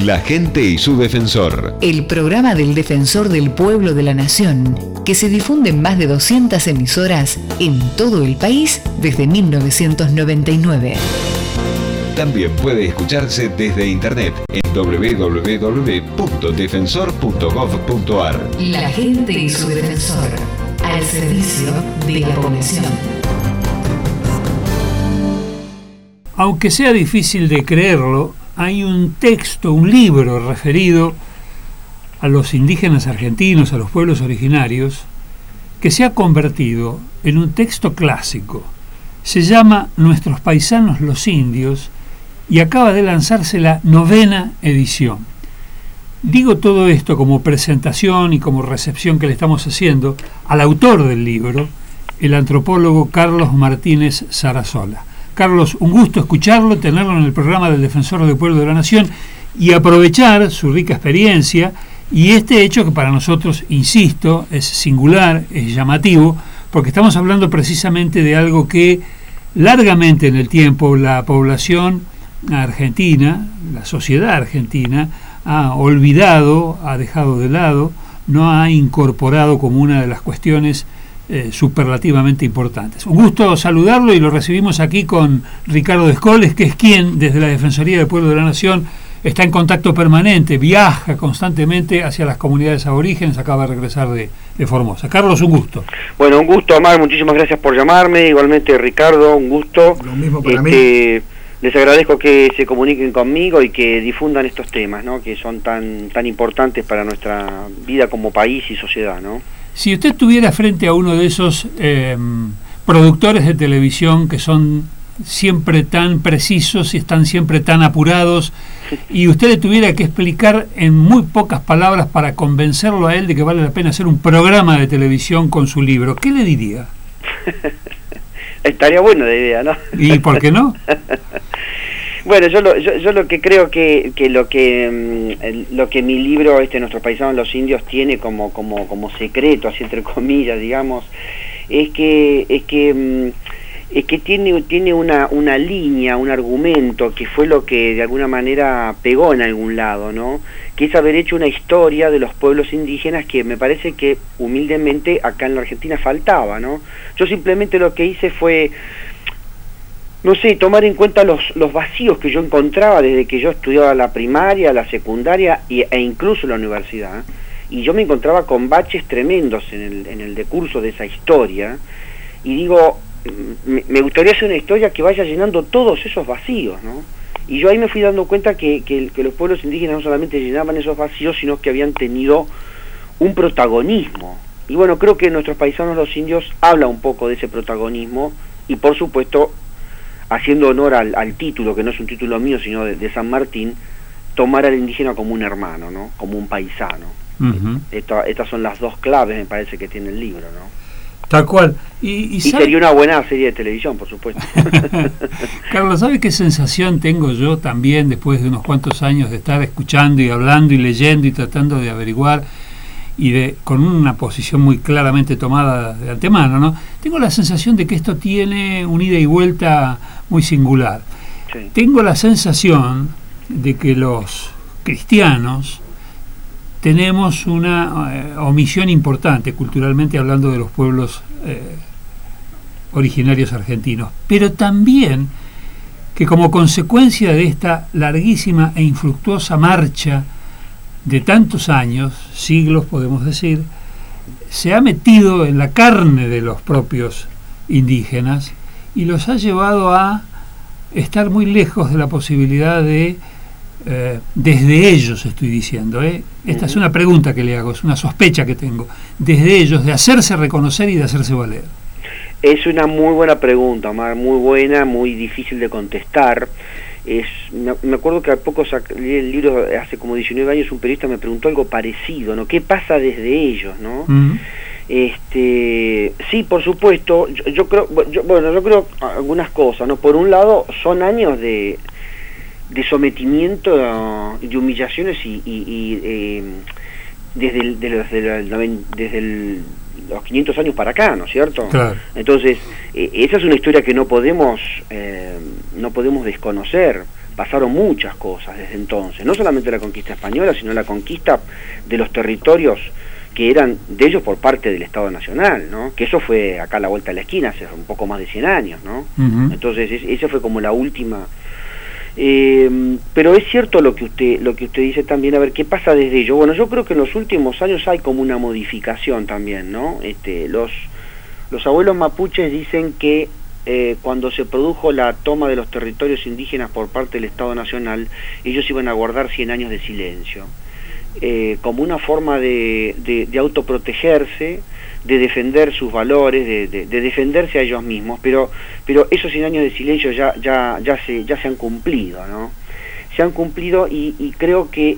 La gente y su defensor. El programa del Defensor del Pueblo de la Nación, que se difunde en más de 200 emisoras en todo el país desde 1999. También puede escucharse desde internet en www.defensor.gov.ar. La gente y su defensor, al servicio de la población. Aunque sea difícil de creerlo, hay un texto, un libro referido a los indígenas argentinos, a los pueblos originarios, que se ha convertido en un texto clásico. Se llama Nuestros paisanos los indios y acaba de lanzarse la 9ª edición. Digo todo esto como presentación y como recepción que le estamos haciendo al autor del libro, el antropólogo Carlos Martínez Sarasola. Carlos, un gusto escucharlo, tenerlo en el programa del Defensor del Pueblo de la Nación y aprovechar su rica experiencia y este hecho que para nosotros, insisto, es singular, es llamativo, porque estamos hablando precisamente de algo que largamente en el tiempo la población argentina, la sociedad argentina, ha olvidado, ha dejado de lado, no ha incorporado como una de las cuestiones superlativamente importantes. Un gusto saludarlo y lo recibimos aquí con Ricardo Escoles, que es quien desde la Defensoría del Pueblo de la Nación está en contacto permanente, viaja constantemente hacia las comunidades aborígenes, acaba de regresar de Formosa. Carlos, un gusto. Bueno, un gusto, Omar, muchísimas gracias por llamarme, igualmente Ricardo, un gusto. Lo mismo para mí. Les agradezco que se comuniquen conmigo y que difundan estos temas, ¿no? Que son tan importantes para nuestra vida como país y sociedad, ¿no? Si usted estuviera frente a uno de esos productores de televisión que son siempre tan precisos y están siempre tan apurados, y usted le tuviera que explicar en muy pocas palabras para convencerlo a él de que vale la pena hacer un programa de televisión con su libro, ¿qué le diría? Estaría buena la idea, ¿no? ¿Y por qué no? Bueno, yo lo que creo que lo que mi libro Nuestros paisanos los indios tiene como secreto, así entre comillas, digamos, es que tiene una línea, un argumento que fue lo que de alguna manera pegó en algún lado, ¿no? Que es haber hecho una historia de los pueblos indígenas que me parece que humildemente acá en la Argentina faltaba, ¿no? Yo simplemente lo que hice fue, no sé, tomar en cuenta los vacíos que yo encontraba desde que yo estudiaba la primaria, la secundaria e incluso la universidad, y yo me encontraba con baches tremendos en el decurso de esa historia, y digo, me gustaría hacer una historia que vaya llenando todos esos vacíos, ¿no? Y yo ahí me fui dando cuenta que los pueblos indígenas no solamente llenaban esos vacíos, sino que habían tenido un protagonismo. Y bueno, creo que Nuestros paisanos los indios habla un poco de ese protagonismo, y por supuesto, haciendo honor al título, que no es un título mío, sino de San Martín, tomar al indígena como un hermano, ¿no? Como un paisano. Uh-huh. Estas son las dos claves, me parece, que tiene el libro, ¿no? Tal cual. Y sería una buena serie de televisión, por supuesto. Carlos, ¿sabe qué sensación tengo yo también después de unos cuantos años de estar escuchando y hablando y leyendo y tratando de averiguar y con una posición muy claramente tomada de antemano, ¿no? Tengo la sensación de que esto tiene un ida y vuelta muy singular. Sí. Tengo la sensación de que los cristianos tenemos una omisión importante, culturalmente hablando, de los pueblos originarios argentinos, pero también que como consecuencia de esta larguísima e infructuosa marcha de tantos años, siglos podemos decir, se ha metido en la carne de los propios indígenas y los ha llevado a estar muy lejos de la posibilidad de, desde ellos estoy diciendo, esta es una pregunta que le hago, es una sospecha que tengo, desde ellos, de hacerse reconocer y de hacerse valer. Es una muy buena pregunta, Omar, muy buena, muy difícil de contestar. Me acuerdo que a poco leí el libro, hace como 19 años, un periodista me preguntó algo parecido, ¿no? ¿Qué pasa desde ellos, no? Uh-huh. Sí, por supuesto, yo creo algunas cosas, ¿no? Por un lado, son años de sometimiento, de humillaciones y desde los 500 años para acá, ¿no es cierto? Claro. Entonces, esa es una historia que no podemos desconocer. pasaron muchas cosas desde entonces, no solamente la conquista española, sino la conquista de los territorios que eran de ellos por parte del Estado Nacional, ¿no? Que eso fue acá a la vuelta de la esquina, hace un poco más de 100 años, ¿no? Entonces esa fue como la última. Pero es cierto lo que usted dice también. A ver, ¿qué pasa desde ello? Bueno, yo creo que en los últimos años hay como una modificación también, ¿no? Los abuelos mapuches dicen que cuando se produjo la toma de los territorios indígenas por parte del Estado Nacional, ellos iban a guardar 100 años de silencio, como una forma de autoprotegerse, de defender sus valores, de defenderse a ellos mismos, pero esos 100 años de silencio ya se han cumplido, ¿no? Se han cumplido y creo que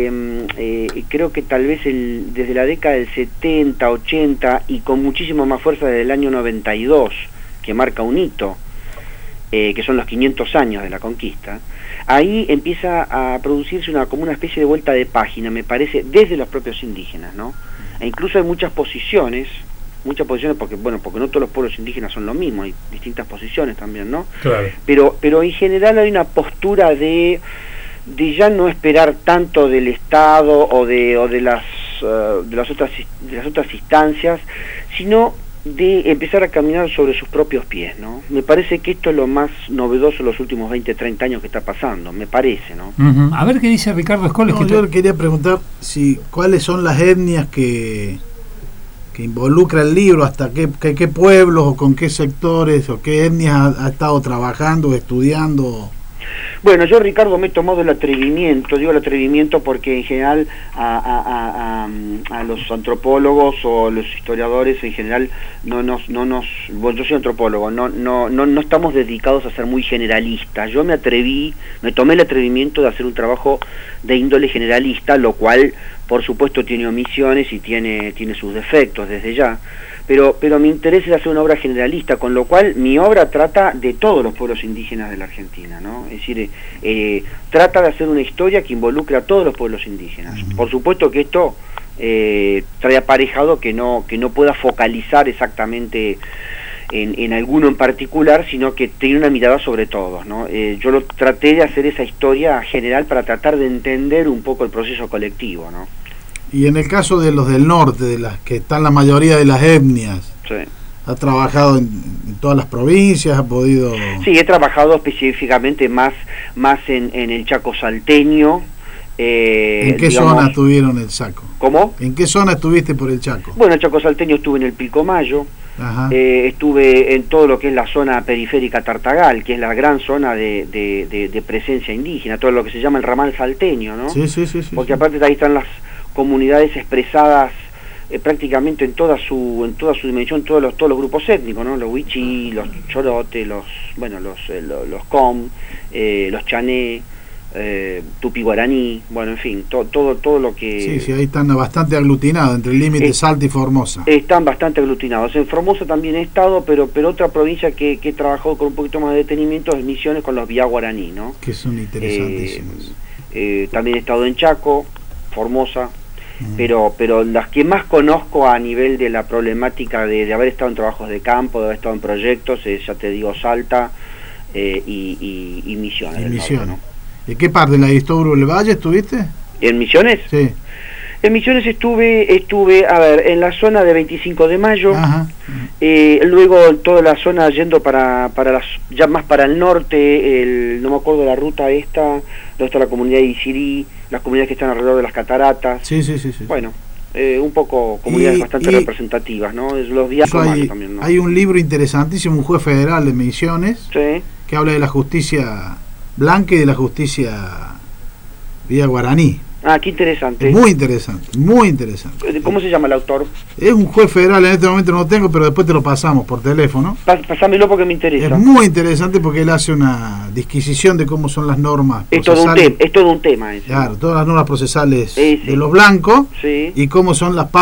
tal vez desde la década del 70, 80 y con muchísima más fuerza desde el año 92, que marca un hito, que son los 500 años de la conquista, ahí empieza a producirse como una especie de vuelta de página, me parece, desde los propios indígenas, ¿no? E incluso hay muchas posiciones porque no todos los pueblos indígenas son lo mismo, hay distintas posiciones también, ¿no? Claro. Pero en general hay una postura de ya no esperar tanto del Estado o de las otras instancias, sino de empezar a caminar sobre sus propios pies, ¿no? Me parece que esto es lo más novedoso en los últimos 20, 30 años que está pasando, me parece, ¿no? A ver qué dice Ricardo Escoles. Yo quería preguntar cuáles son las etnias que involucra el libro, hasta qué pueblos o con qué sectores o qué etnias ha estado trabajando, estudiando. Bueno, yo, Ricardo, me he tomado el atrevimiento, digo el atrevimiento porque en general a los antropólogos o los historiadores en general bueno, yo soy antropólogo, no estamos dedicados a ser muy generalistas. Yo me tomé el atrevimiento de hacer un trabajo de índole generalista, lo cual por supuesto tiene omisiones y tiene sus defectos desde ya. Pero mi interés es hacer una obra generalista, con lo cual mi obra trata de todos los pueblos indígenas de la Argentina, ¿no? Es decir, trata de hacer una historia que involucre a todos los pueblos indígenas. Por supuesto que esto trae aparejado que no pueda focalizar exactamente en alguno en particular, sino que tiene una mirada sobre todos, ¿no? Yo traté de hacer esa historia general para tratar de entender un poco el proceso colectivo, ¿no? Y en el caso de los del norte, de las que están la mayoría de las etnias, sí. ¿Ha trabajado en todas las provincias? ¿Ha podido...? Sí, he trabajado específicamente más en el Chaco salteño. ¿En qué zona estuvieron el Chaco? ¿Cómo? ¿En qué zona estuviste por el Chaco? Bueno, el Chaco salteño estuve en el Pilcomayo. Estuve en todo lo que es la zona periférica Tartagal, que es la gran zona de presencia indígena, todo lo que se llama el ramal salteño, ¿no? Sí. Porque aparte ahí están las comunidades expresadas prácticamente en toda su dimensión, todos los grupos étnicos, ¿no? Los Wichí, los Chorote, los Com, los Chané, Tupi Guaraní, bueno, en fin, todo lo que... Sí, ahí están bastante aglutinados, entre el límite Salta y Formosa. Están bastante aglutinados. En Formosa también he estado, pero otra provincia que he trabajado con un poquito más de detenimiento es Misiones con los Vía Guaraní, ¿no? Que son interesantísimos. También he estado en Chaco, Formosa, pero las que más conozco a nivel de la problemática de haber estado en trabajos de campo, de haber estado en proyectos, ya te digo, Salta y Misiones. Misiones. ¿En qué parte? ¿En la Aristóbulo del Valle estuviste? ¿En Misiones? Sí. En Misiones estuve, a ver, en la zona de 25 de Mayo, luego en toda la zona yendo ya más para el norte, no me acuerdo la ruta esta, donde está la comunidad de Isirí, las comunidades que están alrededor de las cataratas. Sí. Bueno, un poco comunidades bastante representativas, ¿no? Los días también, ¿no? Hay un libro interesantísimo, un juez federal de Misiones, que habla de la justicia blanca y de la justicia vía guaraní. Ah, qué interesante. Muy interesante. ¿Cómo se llama el autor? Es un juez federal, en este momento no lo tengo, pero después te lo pasamos por teléfono. Pásamelo porque me interesa. Es muy interesante porque él hace una disquisición de cómo son las normas procesales. Es todo un tema ese. Claro, todas las normas procesales de los blancos y cómo son las pautas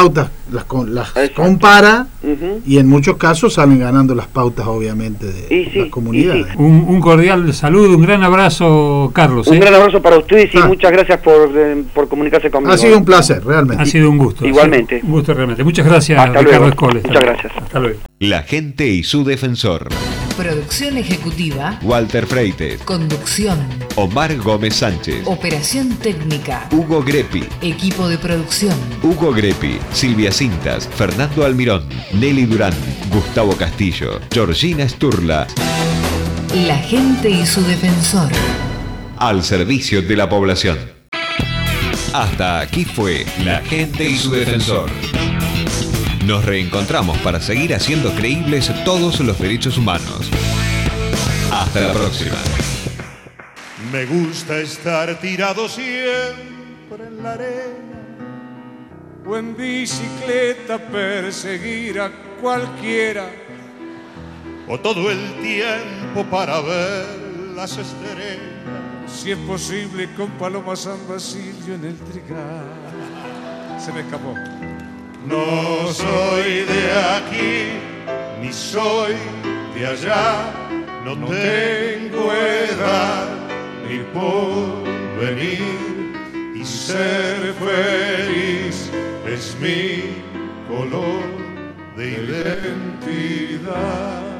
las compara, Ujú. y en muchos casos salen ganando las pautas, obviamente, de las comunidades. Sí. Un cordial saludo, un gran abrazo, Carlos. Un gran abrazo para ustedes y Ah. muchas gracias por comunicarse conmigo. Ha sido un placer, realmente. Ha sido un gusto. Igualmente. Un gusto realmente. Muchas gracias, Hasta Ricardo luego. Escoles. Muchas gracias. Hasta luego. La gente y su defensor. Producción ejecutiva, Walter Freites, conducción, Omar Gómez Sánchez, operación técnica, Hugo Greppi, equipo de producción. Hugo Greppi, Silvia Cintas, Fernando Almirón, Nelly Durán, Gustavo Castillo, Georgina Sturla, La gente y su defensor. al servicio de la población. Hasta aquí fue La gente y su defensor. Nos reencontramos para seguir haciendo creíbles todos los derechos humanos. Hasta la próxima. Me gusta estar tirado siempre en la arena o en bicicleta perseguir a cualquiera. o todo el tiempo para ver las estrellas. Si es posible con Paloma San Basilio en el trigal. Se me escapó. No soy de aquí, ni soy de allá, no tengo edad ni porvenir, y ser feliz es mi color de identidad.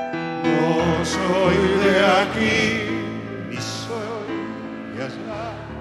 No soy de aquí, ni soy de allá.